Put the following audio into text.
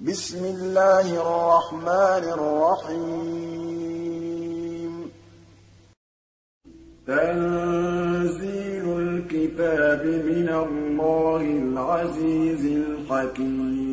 بسم الله الرحمن الرحيم تنزيل الكتاب من الله العزيز الحكيم